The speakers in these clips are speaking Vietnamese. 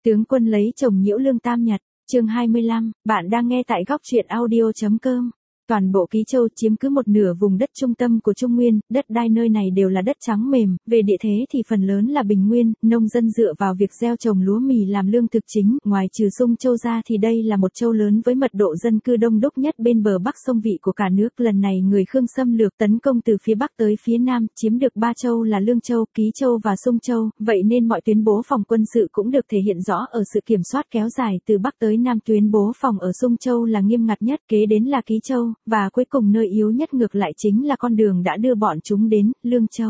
Tướng quân lấy chồng nhiễu lương tam nhật, chương 25, bạn đang nghe tại góc truyện audio.com. Toàn bộ Ký Châu chiếm cứ một nửa vùng đất trung tâm của Trung Nguyên, đất đai nơi này đều là đất trắng mềm, về địa thế thì phần lớn là bình nguyên, nông dân dựa vào việc gieo trồng lúa mì làm lương thực chính, ngoài trừ Sung Châu ra thì đây là một châu lớn với mật độ dân cư đông đúc nhất bên bờ bắc sông Vị của cả nước. Lần này người Khương xâm lược tấn công từ phía bắc tới phía nam, chiếm được ba châu là Lương Châu, Ký Châu và Sung Châu, vậy nên mọi tuyến bố phòng quân sự cũng được thể hiện rõ ở sự kiểm soát kéo dài từ bắc tới nam. Tuyến bố phòng ở Sung Châu là nghiêm ngặt nhất, kế đến là Ký Châu, và cuối cùng nơi yếu nhất ngược lại chính là con đường đã đưa bọn chúng đến Lương Châu.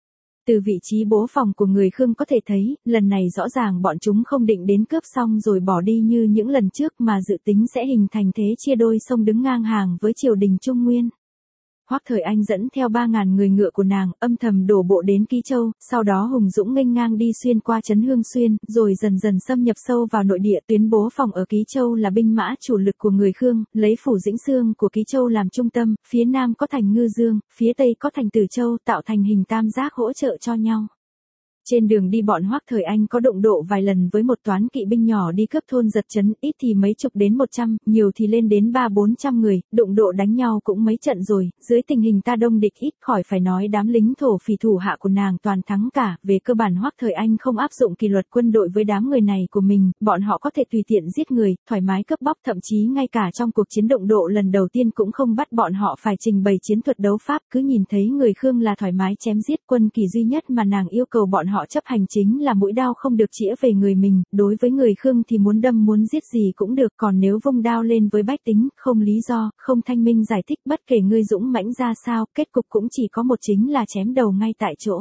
Từ vị trí bố phòng của người Khương có thể thấy, lần này rõ ràng bọn chúng không định đến cướp xong rồi bỏ đi như những lần trước mà dự tính sẽ hình thành thế chia đôi sông đứng ngang hàng với triều đình Trung Nguyên. Hoắc Thời Anh dẫn theo 3.000 người ngựa của nàng, âm thầm đổ bộ đến Ký Châu, sau đó hùng dũng nghênh ngang đi xuyên qua trấn Hương Xuyên, rồi dần dần xâm nhập sâu vào nội địa. Tuyến bố phòng ở Ký Châu là binh mã chủ lực của người Khương, lấy phủ Dĩnh Xương của Ký Châu làm trung tâm, phía nam có thành Ngư Dương, phía tây có thành Tử Châu, tạo thành hình tam giác hỗ trợ cho nhau. Trên đường đi bọn Hoắc Thời Anh có đụng độ vài lần với một toán kỵ binh nhỏ đi cướp thôn giật trấn, ít thì mấy chục đến 100, nhiều thì lên đến 300-400 người, đụng độ đánh nhau cũng mấy trận rồi, dưới tình hình ta đông địch ít, khỏi phải nói đám lính thổ phỉ thủ hạ của nàng toàn thắng cả. Về cơ bản Hoắc Thời Anh không áp dụng kỷ luật quân đội với đám người này của mình, bọn họ có thể tùy tiện giết người, thoải mái cướp bóc, thậm chí ngay cả trong cuộc chiến đụng độ lần đầu tiên cũng không bắt bọn họ phải trình bày chiến thuật đấu pháp, cứ nhìn thấy người Khương là thoải mái chém giết. Quân kỳ duy nhất mà nàng yêu cầu bọn họ chấp hành chính là mũi đao không được chĩa về người mình, đối với người Khương thì muốn đâm muốn giết gì cũng được, còn nếu vung đao lên với bách tính, không lý do, không thanh minh giải thích, bất kể ngươi dũng mãnh ra sao, kết cục cũng chỉ có một, chính là chém đầu ngay tại chỗ.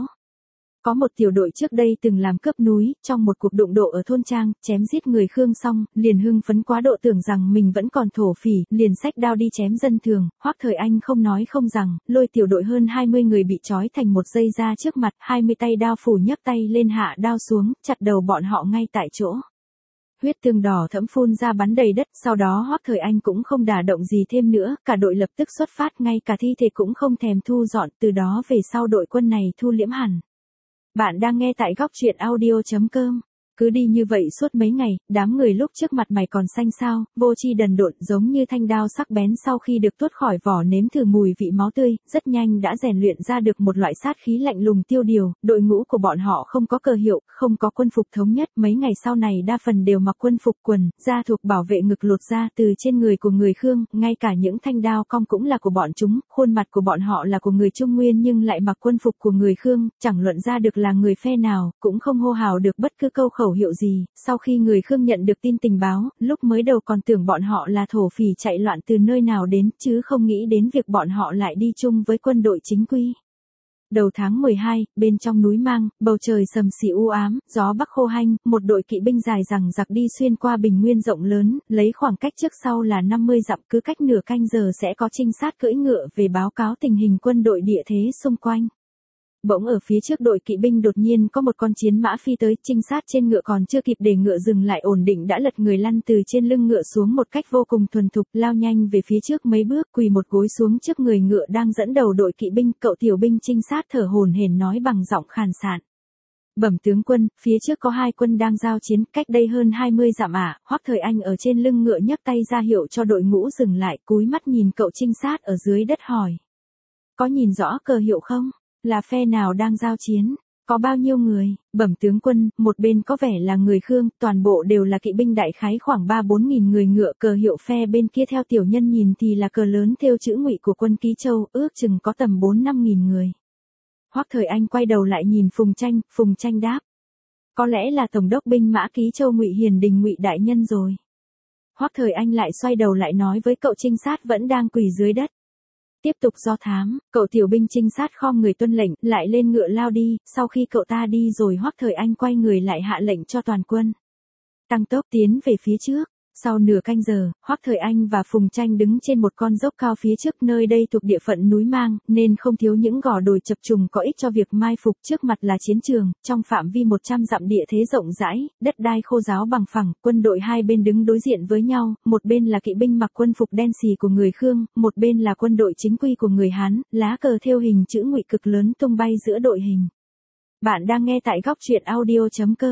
Có một tiểu đội trước đây từng làm cướp núi, trong một cuộc đụng độ ở thôn Trang, chém giết người Khương xong, liền hưng phấn quá độ tưởng rằng mình vẫn còn thổ phỉ, liền xách đao đi chém dân thường. Hoắc Thời Anh không nói không rằng, lôi tiểu đội hơn 20 người bị trói thành một dây ra trước mặt, 20 tay đao phủ nhấc tay lên hạ đao xuống, chặt đầu bọn họ ngay tại chỗ. Huyết tương đỏ thẫm phun ra bắn đầy đất, sau đó Hoắc Thời Anh cũng không đả động gì thêm nữa, cả đội lập tức xuất phát, ngay cả thi thể cũng không thèm thu dọn, từ đó về sau đội quân này thu liễm hẳn. Bạn đang nghe tại góc truyện audio.com. Cứ đi như vậy suốt mấy ngày, đám người lúc trước mặt mày còn xanh xao, vô tri đần độn, giống như thanh đao sắc bén sau khi được tuốt khỏi vỏ nếm thử mùi vị máu tươi, rất nhanh đã rèn luyện ra được một loại sát khí lạnh lùng tiêu điều. Đội ngũ của bọn họ không có cờ hiệu, không có quân phục thống nhất, mấy ngày sau này đa phần đều mặc quân phục quần, da thuộc bảo vệ ngực lột ra từ trên người của người Khương, ngay cả những thanh đao cong cũng là của bọn chúng, khuôn mặt của bọn họ là của người Trung Nguyên nhưng lại mặc quân phục của người Khương, chẳng luận ra được là người phe nào, cũng không hô hào được bất cứ câu khẩu hiệu gì. Sau khi người Khương nhận được tin tình báo, lúc mới đầu còn tưởng bọn họ là thổ phỉ chạy loạn từ nơi nào đến, chứ không nghĩ đến việc bọn họ lại đi chung với quân đội chính quy. Đầu tháng 12, bên trong núi Mang, bầu trời sầm sì u ám, gió bắc khô hanh, một đội kỵ binh dài dằng dặc đi xuyên qua bình nguyên rộng lớn, lấy khoảng cách trước sau là 50 dặm, cứ cách nửa canh giờ sẽ có trinh sát cưỡi ngựa về báo cáo tình hình quân đội địa thế xung quanh. Bỗng ở phía trước đội kỵ binh đột nhiên có một con chiến mã phi tới, trinh sát trên ngựa còn chưa kịp để ngựa dừng lại ổn định đã lật người lăn từ trên lưng ngựa xuống một cách vô cùng thuần thục, lao nhanh về phía trước mấy bước, quỳ một gối xuống trước người ngựa đang dẫn đầu đội kỵ binh. Cậu tiểu binh trinh sát thở hổn hển nói bằng giọng khàn sạn: "Bẩm tướng quân, phía trước có hai quân đang giao chiến, cách đây hơn 20 dặm ạ." Hoắc Thời Anh ở trên lưng ngựa nhấc tay ra hiệu cho đội ngũ dừng lại, cúi mắt nhìn cậu trinh sát ở dưới đất hỏi: "Có nhìn rõ cờ hiệu không? Là phe nào đang giao chiến? Có bao nhiêu người?" "Bẩm tướng quân, một bên có vẻ là người Khương, toàn bộ đều là kỵ binh đại khái khoảng 3-4 nghìn người ngựa, cờ hiệu phe bên kia theo tiểu nhân nhìn thì là cờ lớn thêu chữ Ngụy của quân Ký Châu, ước chừng có tầm 4-5 nghìn người." Hoắc Thời Anh quay đầu lại nhìn Phùng Tranh đáp: "Có lẽ là tổng đốc binh mã Ký Châu Ngụy Hiền Đình Ngụy đại nhân rồi." Hoắc Thời Anh lại xoay đầu lại nói với cậu trinh sát vẫn đang quỳ dưới đất: "Tiếp tục do thám." Cậu tiểu binh trinh sát khom người tuân lệnh, lại lên ngựa lao đi. Sau khi cậu ta đi rồi Hoắc Thời Anh quay người lại hạ lệnh cho toàn quân tăng tốc tiến về phía trước. Sau nửa canh giờ, Hoắc Thời Anh và Phùng Tranh đứng trên một con dốc cao phía trước, nơi đây thuộc địa phận núi Mang, nên không thiếu những gò đồi chập trùng có ích cho việc mai phục. Trước mặt là chiến trường, trong phạm vi 100 dặm địa thế rộng rãi, đất đai khô ráo bằng phẳng, quân đội hai bên đứng đối diện với nhau, một bên là kỵ binh mặc quân phục đen xì của người Khương, một bên là quân đội chính quy của người Hán, lá cờ thêu hình chữ Ngụy cực lớn tung bay giữa đội hình. Bạn đang nghe tại góc truyện audio.com.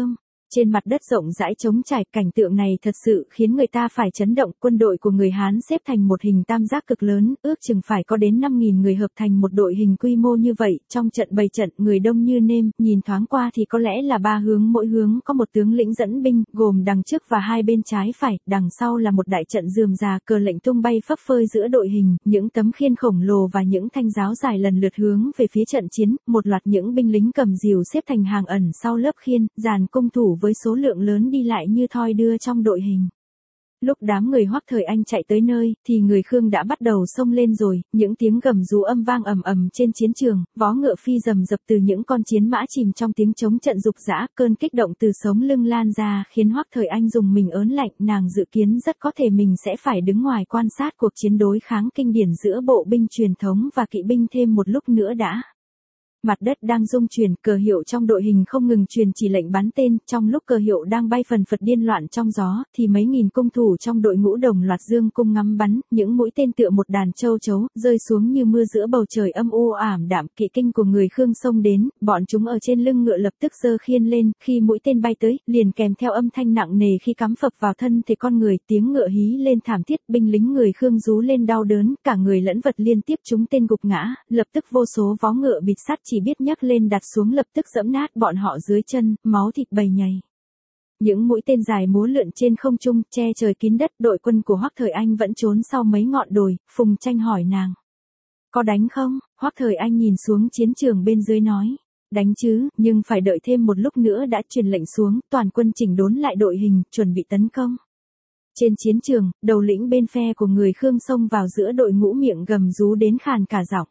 Trên mặt đất rộng rãi trống trải, cảnh tượng này thật sự khiến người ta phải chấn động. Quân đội của người Hán xếp thành một hình tam giác cực lớn, ước chừng phải có đến 5.000 người hợp thành một đội hình quy mô như vậy. Trong trận bày trận, người đông như nêm, nhìn thoáng qua thì có lẽ là 3 hướng, mỗi hướng có một tướng lĩnh dẫn binh, gồm đằng trước và hai bên trái phải, đằng sau là một đại trận rườm rà, cờ lệnh tung bay phấp phới giữa đội hình, những tấm khiên khổng lồ và những thanh giáo dài lần lượt hướng về phía trận chiến. Một loạt những binh lính cầm rìu xếp thành hàng ẩn sau lớp khiên, dàn cung thủ với số lượng lớn đi lại như thoi đưa trong đội hình. Lúc đám người Hoắc Thời Anh chạy tới nơi, thì người Khương đã bắt đầu xông lên rồi, những tiếng gầm rú âm vang ầm ầm trên chiến trường, vó ngựa phi rầm rập từ những con chiến mã chìm trong tiếng chống trận rục rã, cơn kích động từ sống lưng lan ra, khiến Hoắc Thời Anh dùng mình ớn lạnh, nàng dự kiến rất có thể mình sẽ phải đứng ngoài quan sát cuộc chiến đối kháng kinh điển giữa bộ binh truyền thống và kỵ binh thêm một lúc nữa đã. Mặt đất đang rung chuyển, cờ hiệu trong đội hình không ngừng truyền chỉ lệnh bắn tên, trong lúc cờ hiệu đang bay phần phật điên loạn trong gió, thì mấy nghìn cung thủ trong đội ngũ đồng loạt dương cung ngắm bắn, những mũi tên tựa một đàn châu chấu, rơi xuống như mưa giữa bầu trời âm u ảm đạm. Kỵ kinh của người Khương xông đến, bọn chúng ở trên lưng ngựa lập tức giơ khiên lên, khi mũi tên bay tới, liền kèm theo âm thanh nặng nề khi cắm phập vào thân thể con người, tiếng ngựa hí lên thảm thiết, binh lính người Khương rú lên đau đớn, cả người lẫn vật liên tiếp trúng tên gục ngã, lập tức vô số vó ngựa bịt sắt chỉ biết nhắc lên đặt xuống lập tức giẫm nát bọn họ dưới chân, máu thịt bầy nhầy. Những mũi tên dài múa lượn trên không trung, che trời kín đất. Đội quân của Hoắc Thời Anh vẫn trốn sau mấy ngọn đồi. Phùng Tranh hỏi nàng: có đánh không? Hoắc Thời Anh nhìn xuống chiến trường bên dưới nói: đánh chứ, nhưng phải đợi thêm một lúc nữa đã. Truyền lệnh xuống, toàn quân chỉnh đốn lại đội hình, chuẩn bị tấn công. Trên chiến trường, đầu lĩnh bên phe của người Khương xông vào giữa đội ngũ, miệng gầm rú đến khàn cả giọng: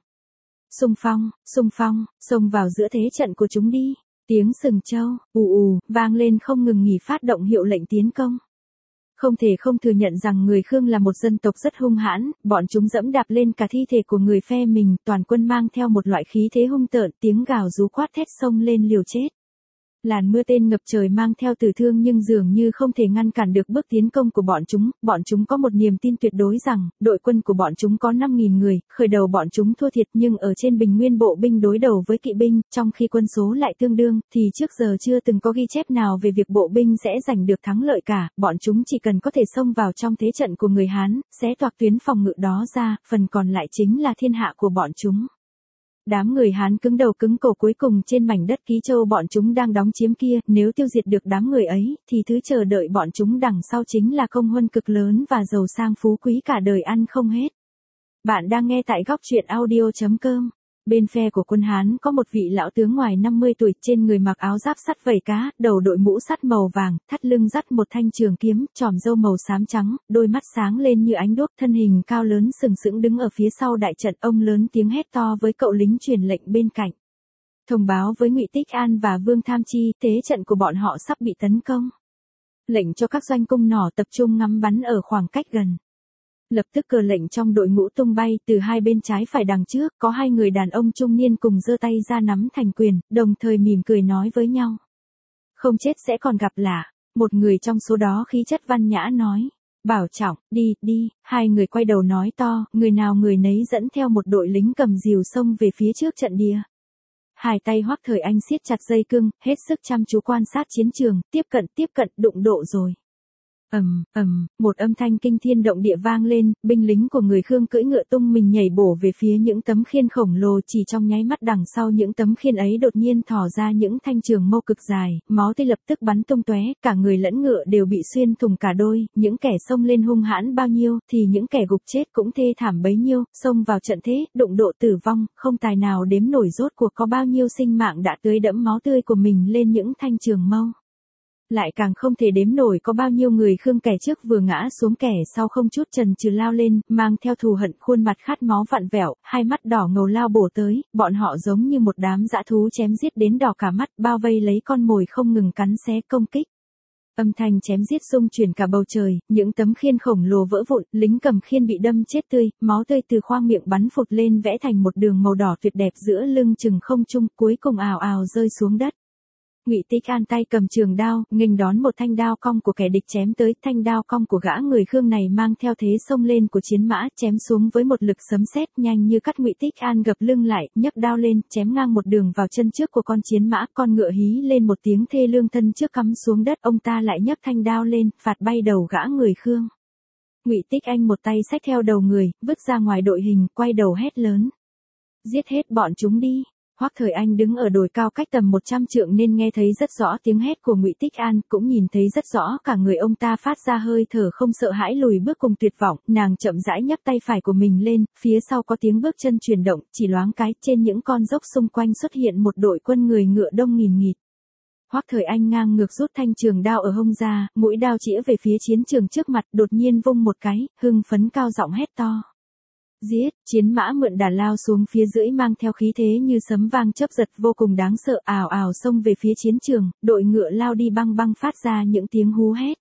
xung phong, xông vào giữa thế trận của chúng đi. Tiếng sừng trâu, vang lên không ngừng nghỉ, phát động hiệu lệnh tiến công. Không thể không thừa nhận rằng người Khương là một dân tộc rất hung hãn, bọn chúng dẫm đạp lên cả thi thể của người phe mình, toàn quân mang theo một loại khí thế hung tợn, tiếng gào rú quát thét xông lên liều chết. Làn mưa tên ngập trời mang theo tử thương nhưng dường như không thể ngăn cản được bước tiến công của bọn chúng có một niềm tin tuyệt đối rằng, đội quân của bọn chúng có 5.000 người, khởi đầu bọn chúng thua thiệt nhưng ở trên bình nguyên bộ binh đối đầu với kỵ binh, trong khi quân số lại tương đương, thì trước giờ chưa từng có ghi chép nào về việc bộ binh sẽ giành được thắng lợi cả, bọn chúng chỉ cần có thể xông vào trong thế trận của người Hán, xé toạc tuyến phòng ngự đó ra, phần còn lại chính là thiên hạ của bọn chúng. Đám người Hán cứng đầu cứng cổ cuối cùng trên mảnh đất Ký Châu bọn chúng đang đóng chiếm kia, nếu tiêu diệt được đám người ấy, thì thứ chờ đợi bọn chúng đằng sau chính là công huân cực lớn và giàu sang phú quý cả đời ăn không hết. Bạn đang nghe tại Góc Truyện Audio.com. Bên phe của quân Hán có một vị lão tướng ngoài 50 tuổi, trên người mặc áo giáp sắt vảy cá, đầu đội mũ sắt màu vàng, thắt lưng dắt một thanh trường kiếm, chòm râu màu xám trắng, đôi mắt sáng lên như ánh đuốc, thân hình cao lớn sừng sững đứng ở phía sau đại trận. Ông lớn tiếng hét to với cậu lính truyền lệnh bên cạnh, thông báo với Ngụy Tích An và Vương Tham Chi, thế trận của bọn họ sắp bị tấn công. Lệnh cho các doanh cung nỏ tập trung ngắm bắn ở khoảng cách gần. Lập tức cờ lệnh trong đội ngũ tung bay, từ hai bên trái phải đằng trước, có hai người đàn ông trung niên cùng giơ tay ra nắm thành quyền, đồng thời mỉm cười nói với nhau: không chết sẽ còn gặp lạ. Một người trong số đó khí chất văn nhã nói: bảo trọng, đi. Hai người quay đầu nói to, người nào người nấy dẫn theo một đội lính cầm rìu xông về phía trước trận địa. Hai tay Hoắc Thời Anh siết chặt dây cương, hết sức chăm chú quan sát chiến trường, tiếp cận, đụng độ rồi. Một âm thanh kinh thiên động địa vang lên, binh lính của người Khương cưỡi ngựa tung mình nhảy bổ về phía những tấm khiên khổng lồ, chỉ trong nháy mắt đằng sau những tấm khiên ấy đột nhiên thò ra những thanh trường mâu cực dài, máu tươi lập tức bắn tung tóe, cả người lẫn ngựa đều bị xuyên thủng cả đôi, những kẻ xông lên hung hãn bao nhiêu, thì những kẻ gục chết cũng thê thảm bấy nhiêu, xông vào trận thế, đụng độ tử vong, không tài nào đếm nổi rốt cuộc có bao nhiêu sinh mạng đã tưới đẫm máu tươi của mình lên những thanh trường mâu. Lại càng không thể đếm nổi có bao nhiêu người Khương kẻ trước vừa ngã xuống kẻ sau không chút chần chừ lao lên, mang theo thù hận, khuôn mặt khát máu vặn vẹo, hai mắt đỏ ngầu lao bổ tới, bọn họ giống như một đám dã thú chém giết đến đỏ cả mắt, bao vây lấy con mồi không ngừng cắn xé công kích. Âm thanh chém giết xung chuyển cả bầu trời, những tấm khiên khổng lồ vỡ vụn, lính cầm khiên bị đâm chết tươi, máu tươi từ khoang miệng bắn phụt lên vẽ thành một đường màu đỏ tuyệt đẹp giữa lưng chừng không trung, cuối cùng ào ào rơi xuống đất. Ngụy Tích An tay cầm trường đao, nghênh đón một thanh đao cong của kẻ địch chém tới, thanh đao cong của gã người Khương này mang theo thế xông lên của chiến mã, chém xuống với một lực sấm sét nhanh như cắt. Ngụy Tích An gập lưng lại, nhấc đao lên, chém ngang một đường vào chân trước của con chiến mã, con ngựa hí lên một tiếng thê lương, thân trước cắm xuống đất, ông ta lại nhấc thanh đao lên, phạt bay đầu gã người Khương. Ngụy Tích Anh một tay xách theo đầu người, vứt ra ngoài đội hình, quay đầu hét lớn: "Giết hết bọn chúng đi!" Hoắc Thời Anh đứng ở đồi cao cách tầm 100 trượng nên nghe thấy rất rõ tiếng hét của Ngụy Tích An, cũng nhìn thấy rất rõ cả người ông ta phát ra hơi thở không sợ hãi lùi bước cùng tuyệt vọng. Nàng chậm rãi nhấc tay phải của mình lên, phía sau có tiếng bước chân chuyển động, chỉ loáng cái, trên những con dốc xung quanh xuất hiện một đội quân người ngựa đông nghìn nghịt. Hoắc Thời Anh ngang ngược rút thanh trường đao ở hông ra, mũi đao chĩa về phía chiến trường trước mặt, đột nhiên vung một cái, hưng phấn cao giọng hét to: "Giết!" Chiến mã mượn đà lao xuống phía dưới, mang theo khí thế như sấm vang chớp giật vô cùng đáng sợ, ào ào xông về phía chiến trường, đội ngựa lao đi băng băng phát ra những tiếng hú hét.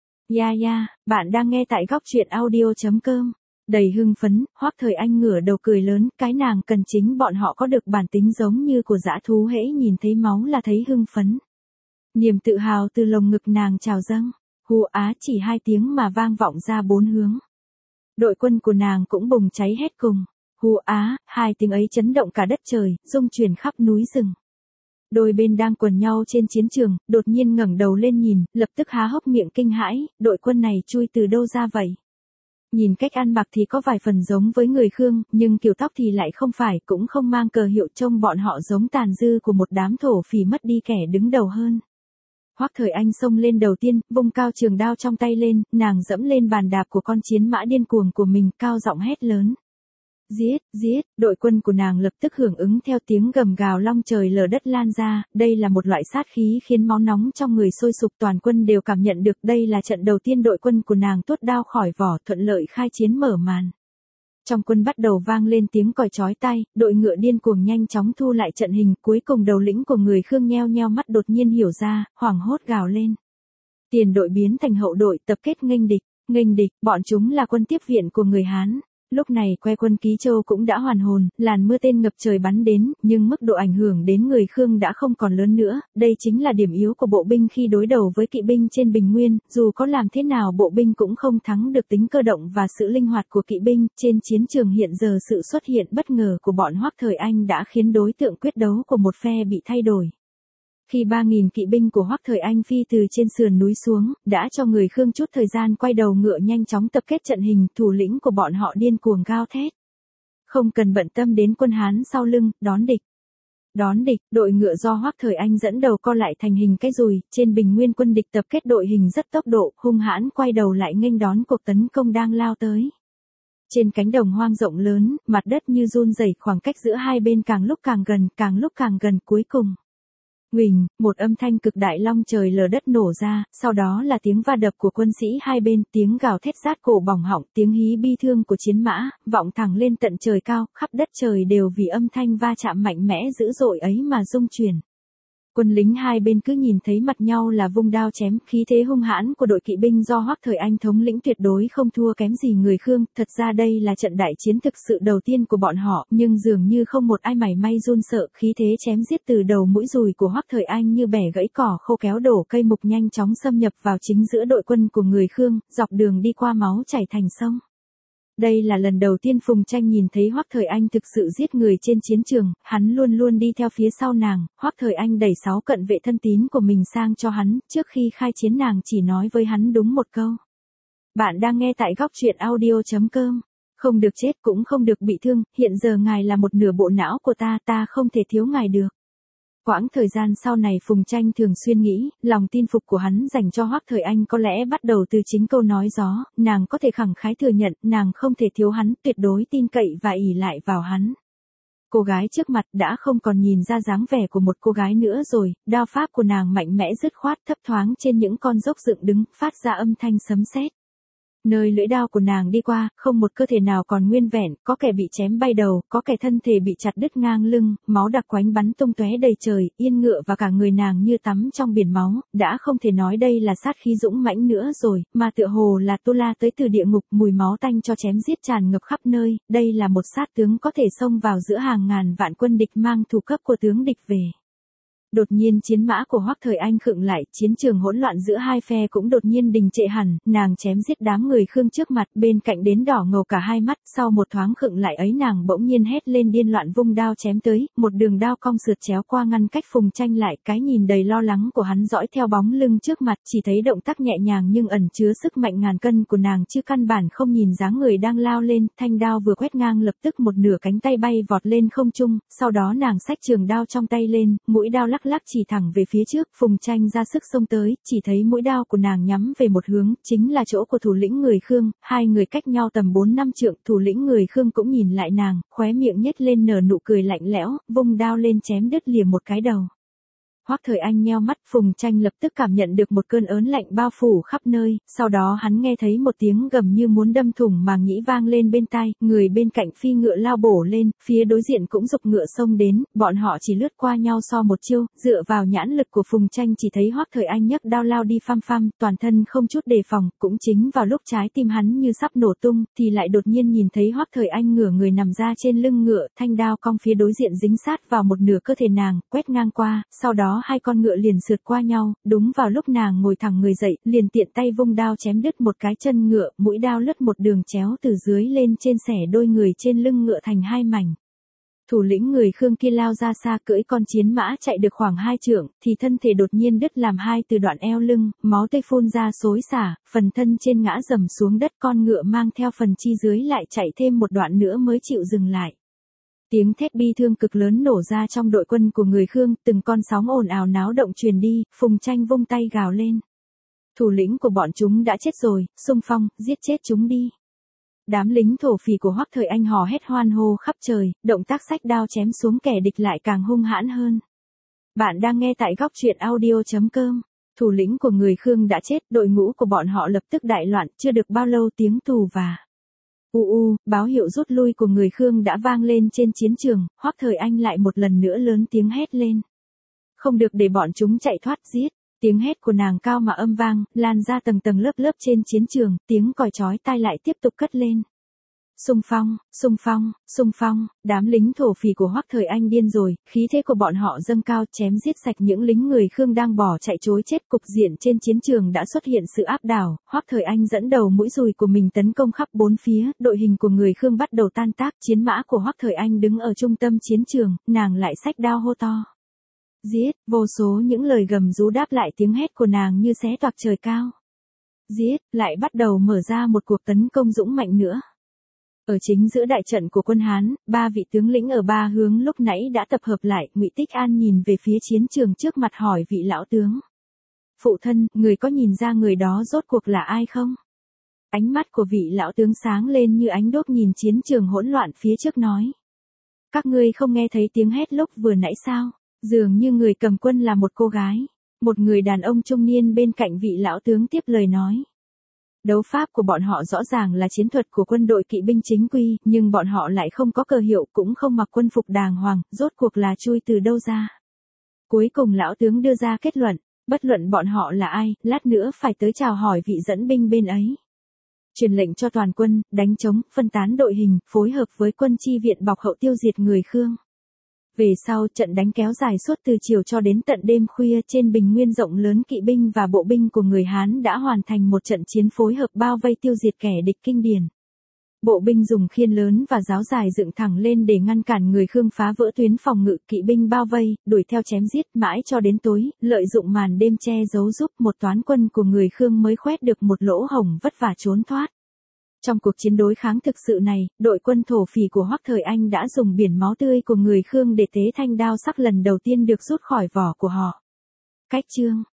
Ya, bạn đang nghe tại góc truyện audio.com. Đầy hưng phấn, Hoắc Thời Anh ngửa đầu cười lớn, cái nàng cần chính bọn họ có được bản tính giống như của dã thú, hễ nhìn thấy máu là thấy hưng phấn. Niềm tự hào từ lồng ngực nàng trào dâng, hù á, chỉ 2 tiếng mà vang vọng ra 4 hướng. Đội quân của nàng cũng bùng cháy hét cùng, hù á, 2 tiếng ấy chấn động cả đất trời, rung chuyển khắp núi rừng. Đôi bên đang quần nhau trên chiến trường, đột nhiên ngẩng đầu lên nhìn, lập tức há hốc miệng kinh hãi, đội quân này chui từ đâu ra vậy? Nhìn cách ăn mặc thì có vài phần giống với người Khương, nhưng kiểu tóc thì lại không phải, cũng không mang cờ hiệu, trông bọn họ giống tàn dư của một đám thổ phỉ mất đi kẻ đứng đầu hơn. Hoắc Thời Anh xông lên đầu tiên, vung cao trường đao trong tay lên, nàng dẫm lên bàn đạp của con chiến mã điên cuồng của mình, cao giọng hét lớn: "Giết, giết!" Đội quân của nàng lập tức hưởng ứng theo tiếng gầm gào long trời lở đất lan ra, đây là một loại sát khí khiến máu nóng trong người sôi sục, toàn quân đều cảm nhận được. Đây là trận đầu tiên đội quân của nàng tuốt đao khỏi vỏ, thuận lợi khai chiến mở màn. Trong quân bắt đầu vang lên tiếng còi chói tai, đội ngựa điên cuồng nhanh chóng thu lại trận hình, cuối cùng đầu lĩnh của người Khương nheo nheo mắt, đột nhiên hiểu ra, hoảng hốt gào lên. Tiền đội biến thành hậu đội, tập kết nghênh địch, bọn chúng là quân tiếp viện của người Hán. Lúc này que quân Ký Châu cũng đã hoàn hồn, làn mưa tên ngập trời bắn đến, nhưng mức độ ảnh hưởng đến người Khương đã không còn lớn nữa, đây chính là điểm yếu của bộ binh khi đối đầu với kỵ binh trên bình nguyên, dù có làm thế nào bộ binh cũng không thắng được tính cơ động và sự linh hoạt của kỵ binh. Trên chiến trường hiện giờ sự xuất hiện bất ngờ của bọn Hoắc Thời Anh đã khiến đối tượng quyết đấu của một phe bị thay đổi. Khi 3.000 kỵ binh của Hoắc Thời Anh phi từ trên sườn núi xuống, đã cho người Khương chút thời gian quay đầu ngựa nhanh chóng tập kết trận hình, thủ lĩnh của bọn họ điên cuồng gào thét: "Không cần bận tâm đến quân Hán sau lưng, đón địch!" Đón địch, đội ngựa do Hoắc Thời Anh dẫn đầu co lại thành hình cái dùi, trên bình nguyên quân địch tập kết đội hình rất tốc độ, hung hãn quay đầu lại nghênh đón cuộc tấn công đang lao tới. Trên cánh đồng hoang rộng lớn, mặt đất như run rẩy, khoảng cách giữa hai bên càng lúc càng gần, cuối cùng. Huỳnh, một âm thanh cực đại long trời lở đất nổ ra, sau đó là tiếng va đập của quân sĩ hai bên, tiếng gào thét rát cổ bỏng họng, tiếng hí bi thương của chiến mã, vọng thẳng lên tận trời cao, khắp đất trời đều vì âm thanh va chạm mạnh mẽ dữ dội ấy mà rung chuyển. Quân lính hai bên cứ nhìn thấy mặt nhau là vung đao chém, khí thế hung hãn của đội kỵ binh do Hoắc Thời Anh thống lĩnh tuyệt đối không thua kém gì người Khương. Thật ra đây là trận đại chiến thực sự đầu tiên của bọn họ, nhưng dường như không một ai mảy may run sợ, khí thế chém giết từ đầu mũi dùi của Hoắc Thời Anh như bẻ gãy cỏ khô kéo đổ cây mục, nhanh chóng xâm nhập vào chính giữa đội quân của người Khương, dọc đường đi qua máu chảy thành sông. Đây là lần đầu tiên Phùng Tranh nhìn thấy Hoắc Thời Anh thực sự giết người trên chiến trường, hắn luôn luôn đi theo phía sau nàng. Hoắc Thời Anh đẩy 6 cận vệ thân tín của mình sang cho hắn, trước khi khai chiến nàng chỉ nói với hắn đúng một câu: "Bạn đang nghe tại góc truyện audio.com, không được chết cũng không được bị thương, hiện giờ ngài là một nửa bộ não của ta không thể thiếu ngài được." Quãng thời gian sau này Phùng Tranh thường xuyên nghĩ, lòng tin phục của hắn dành cho Hoắc Thời Anh có lẽ bắt đầu từ chính câu nói gió, nàng có thể khẳng khái thừa nhận, nàng không thể thiếu hắn, tuyệt đối tin cậy và ỷ lại vào hắn. Cô gái trước mặt đã không còn nhìn ra dáng vẻ của một cô gái nữa rồi, đao pháp của nàng mạnh mẽ dứt khoát, thấp thoáng trên những con dốc dựng đứng, phát ra âm thanh sấm sét. Nơi lưỡi đao của nàng đi qua, không một cơ thể nào còn nguyên vẹn, có kẻ bị chém bay đầu, có kẻ thân thể bị chặt đứt ngang lưng, máu đặc quánh bắn tung tóe đầy trời, yên ngựa và cả người nàng như tắm trong biển máu, đã không thể nói đây là sát khí dũng mãnh nữa rồi, mà tựa hồ là tu la tới từ địa ngục, mùi máu tanh cho chém giết tràn ngập khắp nơi, đây là một sát tướng có thể xông vào giữa hàng ngàn vạn quân địch mang thủ cấp của tướng địch về. Đột nhiên chiến mã của Hoắc Thời Anh khựng lại, chiến trường hỗn loạn giữa hai phe cũng đột nhiên đình trệ hẳn, nàng chém giết đám người Khương trước mặt, bên cạnh đến đỏ ngầu cả hai mắt, sau một thoáng khựng lại ấy nàng bỗng nhiên hét lên điên loạn vung đao chém tới, một đường đao cong sượt chéo qua ngăn cách Phùng Tranh lại, cái nhìn đầy lo lắng của hắn dõi theo bóng lưng trước mặt, chỉ thấy động tác nhẹ nhàng nhưng ẩn chứa sức mạnh ngàn cân của nàng chứ căn bản không nhìn dáng người đang lao lên, thanh đao vừa quét ngang lập tức một nửa cánh tay bay vọt lên không trung, sau đó nàng xách trường đao trong tay lên, mũi đao lắc lắc chỉ thẳng về phía trước, Phùng Tranh ra sức xông tới, chỉ thấy mũi đao của nàng nhắm về một hướng, chính là chỗ của thủ lĩnh người Khương, hai người cách nhau tầm 4-5 trượng, thủ lĩnh người Khương cũng nhìn lại nàng, khóe miệng nhếch lên nở nụ cười lạnh lẽo, vung đao lên chém đứt lìa một cái đầu. Hoắc Thời Anh nheo mắt, Phùng Tranh lập tức cảm nhận được một cơn ớn lạnh bao phủ khắp nơi, sau đó hắn nghe thấy một tiếng gầm như muốn đâm thủng màng nhĩ vang lên bên tai, người bên cạnh phi ngựa lao bổ lên, phía đối diện cũng giục ngựa xông đến, bọn họ chỉ lướt qua nhau so một chiêu, dựa vào nhãn lực của Phùng Tranh chỉ thấy Hoắc Thời Anh nhấc đao lao đi phăm phăm, toàn thân không chút đề phòng, cũng chính vào lúc trái tim hắn như sắp nổ tung, thì lại đột nhiên nhìn thấy Hoắc Thời Anh ngửa người nằm ra trên lưng ngựa, thanh đao cong phía đối diện dính sát vào một nửa cơ thể nàng, quét ngang qua, sau đó hai con ngựa liền sượt qua nhau, đúng vào lúc nàng ngồi thẳng người dậy, liền tiện tay vung đao chém đứt một cái chân ngựa, mũi đao lướt một đường chéo từ dưới lên trên xẻ đôi người trên lưng ngựa thành hai mảnh. Thủ lĩnh người Khương kia lao ra xa cưỡi con chiến mã chạy được khoảng 2 trượng, thì thân thể đột nhiên đứt làm hai từ đoạn eo lưng, máu tươi phun ra xối xả, phần thân trên ngã rầm xuống đất, con ngựa mang theo phần chi dưới lại chạy thêm một đoạn nữa mới chịu dừng lại. Tiếng thét bi thương cực lớn nổ ra trong đội quân của người Khương, từng con sóng ồn ào náo động truyền đi, Phùng Tranh vung tay gào lên. Thủ lĩnh của bọn chúng đã chết rồi, xung phong, giết chết chúng đi. Đám lính thổ phỉ của Hoắc Thời Anh hò hét hoan hô khắp trời, động tác xách đao chém xuống kẻ địch lại càng hung hãn hơn. Bạn đang nghe tại góc truyện audio.com. Thủ lĩnh của người Khương đã chết, đội ngũ của bọn họ lập tức đại loạn, chưa được bao lâu tiếng tù và báo hiệu rút lui của người Khương đã vang lên trên chiến trường, Hoắc Thời Anh lại một lần nữa lớn tiếng hét lên. Không được để bọn chúng chạy thoát, giết. Tiếng hét của nàng cao mà âm vang, lan ra tầng tầng lớp lớp trên chiến trường, tiếng còi chói tai lại tiếp tục cất lên. Xung phong, xung phong, xung phong, đám lính thổ phỉ của Hoắc Thời Anh điên rồi, khí thế của bọn họ dâng cao chém giết sạch những lính người Khương đang bỏ chạy trối chết, cục diện trên chiến trường đã xuất hiện sự áp đảo, Hoắc Thời Anh dẫn đầu mũi dùi của mình tấn công khắp bốn phía, đội hình của người Khương bắt đầu tan tác, chiến mã của Hoắc Thời Anh đứng ở trung tâm chiến trường, nàng lại xách đao hô to. Giết, vô số những lời gầm rú đáp lại tiếng hét của nàng như xé toạc trời cao. Giết, lại bắt đầu mở ra một cuộc tấn công dũng mạnh nữa. Ở chính giữa đại trận của quân Hán, ba vị tướng lĩnh ở ba hướng lúc nãy đã tập hợp lại, Ngụy Tích An nhìn về phía chiến trường trước mặt hỏi vị lão tướng. Phụ thân, người có nhìn ra người đó rốt cuộc là ai không? Ánh mắt của vị lão tướng sáng lên như ánh đuốc nhìn chiến trường hỗn loạn phía trước nói. Các ngươi không nghe thấy tiếng hét lúc vừa nãy sao? Dường như người cầm quân là một cô gái. Một người đàn ông trung niên bên cạnh vị lão tướng tiếp lời nói. Đấu pháp của bọn họ rõ ràng là chiến thuật của quân đội kỵ binh chính quy, nhưng bọn họ lại không có cờ hiệu, cũng không mặc quân phục đàng hoàng, rốt cuộc là chui từ đâu ra. Cuối cùng lão tướng đưa ra kết luận, bất luận bọn họ là ai, lát nữa phải tới chào hỏi vị dẫn binh bên ấy. Truyền lệnh cho toàn quân, đánh trống, phân tán đội hình, phối hợp với quân chi viện bọc hậu tiêu diệt người Khương. Về sau, trận đánh kéo dài suốt từ chiều cho đến tận đêm khuya trên bình nguyên rộng lớn, kỵ binh và bộ binh của người Hán đã hoàn thành một trận chiến phối hợp bao vây tiêu diệt kẻ địch kinh điển. Bộ binh dùng khiên lớn và giáo dài dựng thẳng lên để ngăn cản người Khương phá vỡ tuyến phòng ngự, kỵ binh bao vây, đuổi theo chém giết mãi cho đến tối, lợi dụng màn đêm che giấu giúp một toán quân của người Khương mới khoét được một lỗ hổng vất vả trốn thoát. Trong cuộc chiến đối kháng thực sự này, đội quân thổ phỉ của Hoắc Thời Anh đã dùng biển máu tươi của người Khương để tế thanh đao sắc lần đầu tiên được rút khỏi vỏ của họ. Cách chương